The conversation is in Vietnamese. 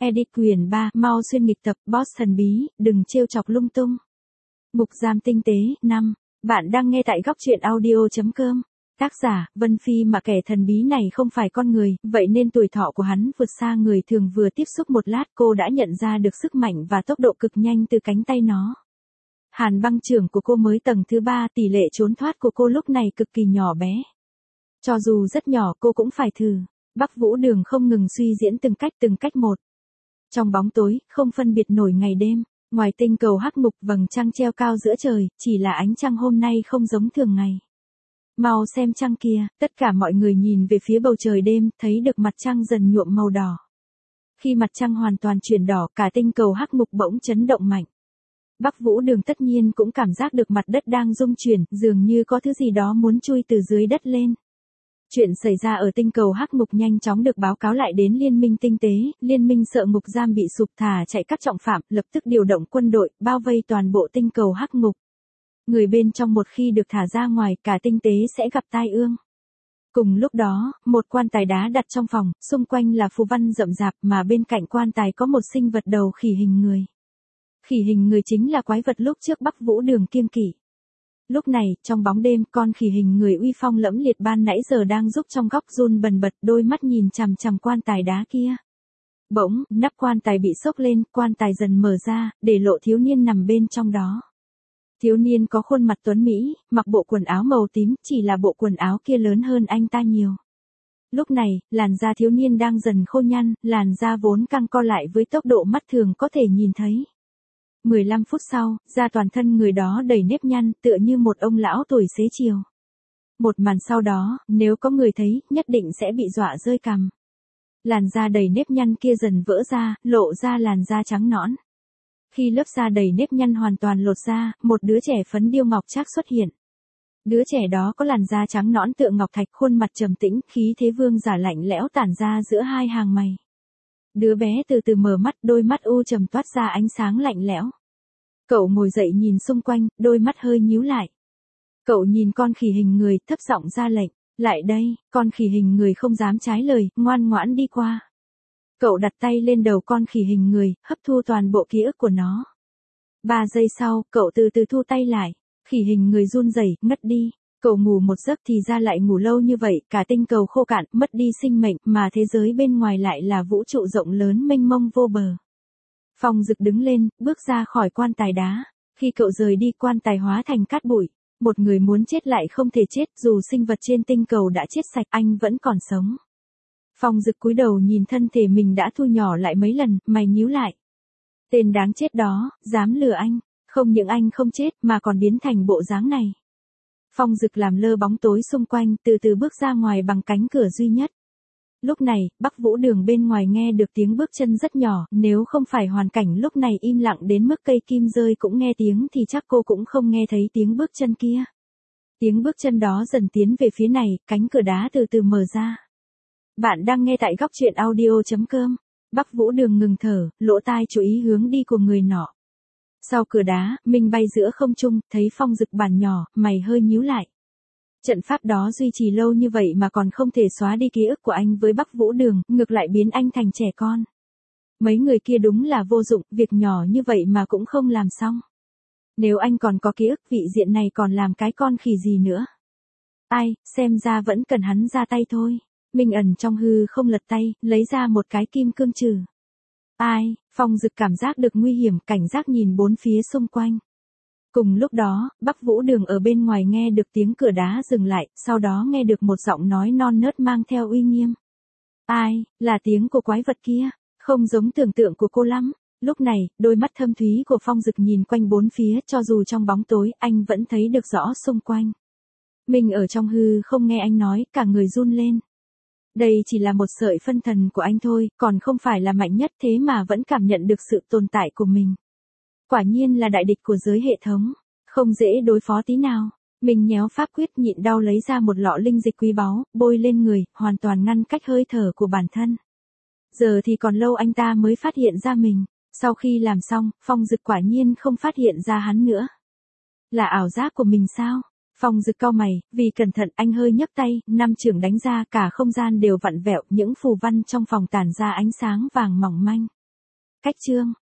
Edit quyền 3, mau xuyên nghịch tập, boss thần bí, đừng trêu chọc lung tung. Ngục giam tinh tế, 5. Bạn đang nghe tại góc truyện audio.com. Tác giả, Vân Phi. Mà kẻ thần bí này không phải con người, vậy nên tuổi thọ của hắn vượt xa người thường. Vừa tiếp xúc một lát cô đã nhận ra được sức mạnh và tốc độ cực nhanh từ cánh tay nó. Hàn băng trưởng của cô mới tầng thứ 3, tỷ lệ trốn thoát của cô lúc này cực kỳ nhỏ bé. Cho dù rất nhỏ cô cũng phải thử. Bắc Vũ Đường không ngừng suy diễn từng cách một. Trong bóng tối, không phân biệt nổi ngày đêm, ngoài tinh cầu hắc ngục vầng trăng treo cao giữa trời, chỉ là ánh trăng hôm nay không giống thường ngày. Mau xem trăng kia, tất cả mọi người nhìn về phía bầu trời đêm, thấy được mặt trăng dần nhuộm màu đỏ. Khi mặt trăng hoàn toàn chuyển đỏ, cả tinh cầu hắc ngục bỗng chấn động mạnh. Bắc Vũ Đường tất nhiên cũng cảm giác được mặt đất đang rung chuyển, dường như có thứ gì đó muốn chui từ dưới đất lên. Chuyện xảy ra ở tinh cầu hắc ngục nhanh chóng được báo cáo lại đến liên minh tinh tế, liên minh sợ ngục giam bị sụp thả chạy các trọng phạm, lập tức điều động quân đội, bao vây toàn bộ tinh cầu hắc ngục. Người bên trong một khi được thả ra ngoài, cả tinh tế sẽ gặp tai ương. Cùng lúc đó, một quan tài đá đặt trong phòng, xung quanh là phù văn rậm rạp mà bên cạnh quan tài có một sinh vật đầu khỉ hình người. Khỉ hình người chính là quái vật lúc trước Bắc Vũ Đường kiêng kỵ. Lúc này, trong bóng đêm, con khỉ hình người uy phong lẫm liệt ban nãy giờ đang giúp trong góc run bần bật, đôi mắt nhìn chằm chằm quan tài đá kia. Bỗng, nắp quan tài bị xốc lên, quan tài dần mở ra, để lộ thiếu niên nằm bên trong đó. Thiếu niên có khuôn mặt tuấn mỹ, mặc bộ quần áo màu tím, chỉ là bộ quần áo kia lớn hơn anh ta nhiều. Lúc này, làn da thiếu niên đang dần khô nhăn, làn da vốn căng co lại với tốc độ mắt thường có thể nhìn thấy. 15 phút sau, da toàn thân người đó đầy nếp nhăn, tựa như một ông lão tuổi xế chiều. Một màn sau đó, nếu có người thấy, nhất định sẽ bị dọa rơi cằm. Làn da đầy nếp nhăn kia dần vỡ ra, lộ ra làn da trắng nõn. Khi lớp da đầy nếp nhăn hoàn toàn lột ra, một đứa trẻ phấn điêu ngọc trác xuất hiện. Đứa trẻ đó có làn da trắng nõn tựa ngọc thạch, khuôn mặt trầm tĩnh, khí thế vương giả lạnh lẽo tản ra giữa hai hàng mày. Đứa bé từ từ mở mắt, đôi mắt u trầm toát ra ánh sáng lạnh lẽo. Cậu ngồi dậy nhìn xung quanh, đôi mắt hơi nhíu lại. Cậu nhìn con khỉ hình người, thấp giọng ra lệnh, lại đây. Con khỉ hình người không dám trái lời, ngoan ngoãn đi qua. Cậu đặt tay lên đầu con khỉ hình người, hấp thu toàn bộ ký ức của nó. 3 giây sau, cậu từ từ thu tay lại. Khỉ hình người run rẩy, ngất đi. Cậu ngủ một giấc thì ra lại ngủ lâu như vậy, cả tinh cầu khô cạn, mất đi sinh mệnh, mà thế giới bên ngoài lại là vũ trụ rộng lớn mênh mông vô bờ. Phong Dực đứng lên, bước ra khỏi quan tài đá. Khi cậu rời đi, quan tài hóa thành cát bụi. Một người muốn chết lại không thể chết, dù sinh vật trên tinh cầu đã chết sạch, anh vẫn còn sống. Phong Dực cúi đầu nhìn thân thể mình đã thu nhỏ lại mấy lần, mày nhíu lại. Tên đáng chết đó, dám lừa anh. Không những anh không chết mà còn biến thành bộ dáng này. Phong Dực làm lơ bóng tối xung quanh, từ từ bước ra ngoài bằng cánh cửa duy nhất. Lúc này, Bắc Vũ Đường bên ngoài nghe được tiếng bước chân rất nhỏ, nếu không phải hoàn cảnh lúc này im lặng đến mức cây kim rơi cũng nghe tiếng thì chắc cô cũng không nghe thấy tiếng bước chân kia. Tiếng bước chân đó dần tiến về phía này, cánh cửa đá từ từ mở ra. Bạn đang nghe tại góc truyện audio.com. Bắc Vũ Đường ngừng thở, lỗ tai chú ý hướng đi của người nọ. Sau cửa đá, mình bay giữa không trung, thấy Phong Dực bản nhỏ, mày hơi nhíu lại. Trận pháp đó duy trì lâu như vậy mà còn không thể xóa đi ký ức của anh với Bắc Vũ Đường, ngược lại biến anh thành trẻ con. Mấy người kia đúng là vô dụng, việc nhỏ như vậy mà cũng không làm xong. Nếu anh còn có ký ức, vị diện này còn làm cái con khỉ gì nữa. Ai, xem ra vẫn cần hắn ra tay thôi. Minh ẩn trong hư không lật tay, lấy ra một cái kim cương trừ. Ai, Phong Dực cảm giác được nguy hiểm, cảnh giác nhìn bốn phía xung quanh. Cùng lúc đó, Bắc Vũ Đường ở bên ngoài nghe được tiếng cửa đá dừng lại, sau đó nghe được một giọng nói non nớt mang theo uy nghiêm. Ai, là tiếng của quái vật kia, không giống tưởng tượng của cô lắm. Lúc này, đôi mắt thâm thúy của Phong Dực nhìn quanh bốn phía, cho dù trong bóng tối, anh vẫn thấy được rõ xung quanh. Mình ở trong hư không nghe anh nói, cả người run lên. Đây chỉ là một sợi phân thần của anh thôi, còn không phải là mạnh nhất, thế mà vẫn cảm nhận được sự tồn tại của mình. Quả nhiên là đại địch của giới hệ thống, không dễ đối phó tí nào. Mình nhéo pháp quyết nhịn đau lấy ra một lọ linh dịch quý báu, bôi lên người, hoàn toàn ngăn cách hơi thở của bản thân. Giờ thì còn lâu anh ta mới phát hiện ra mình. Sau khi làm xong, Phong Dực quả nhiên không phát hiện ra hắn nữa. Là ảo giác của mình sao? Phong Dực cau mày, vì cẩn thận anh hơi nhấc tay, 5 chưởng đánh ra, cả không gian đều vặn vẹo, những phù văn trong phòng tản ra ánh sáng vàng mỏng manh. Cách chương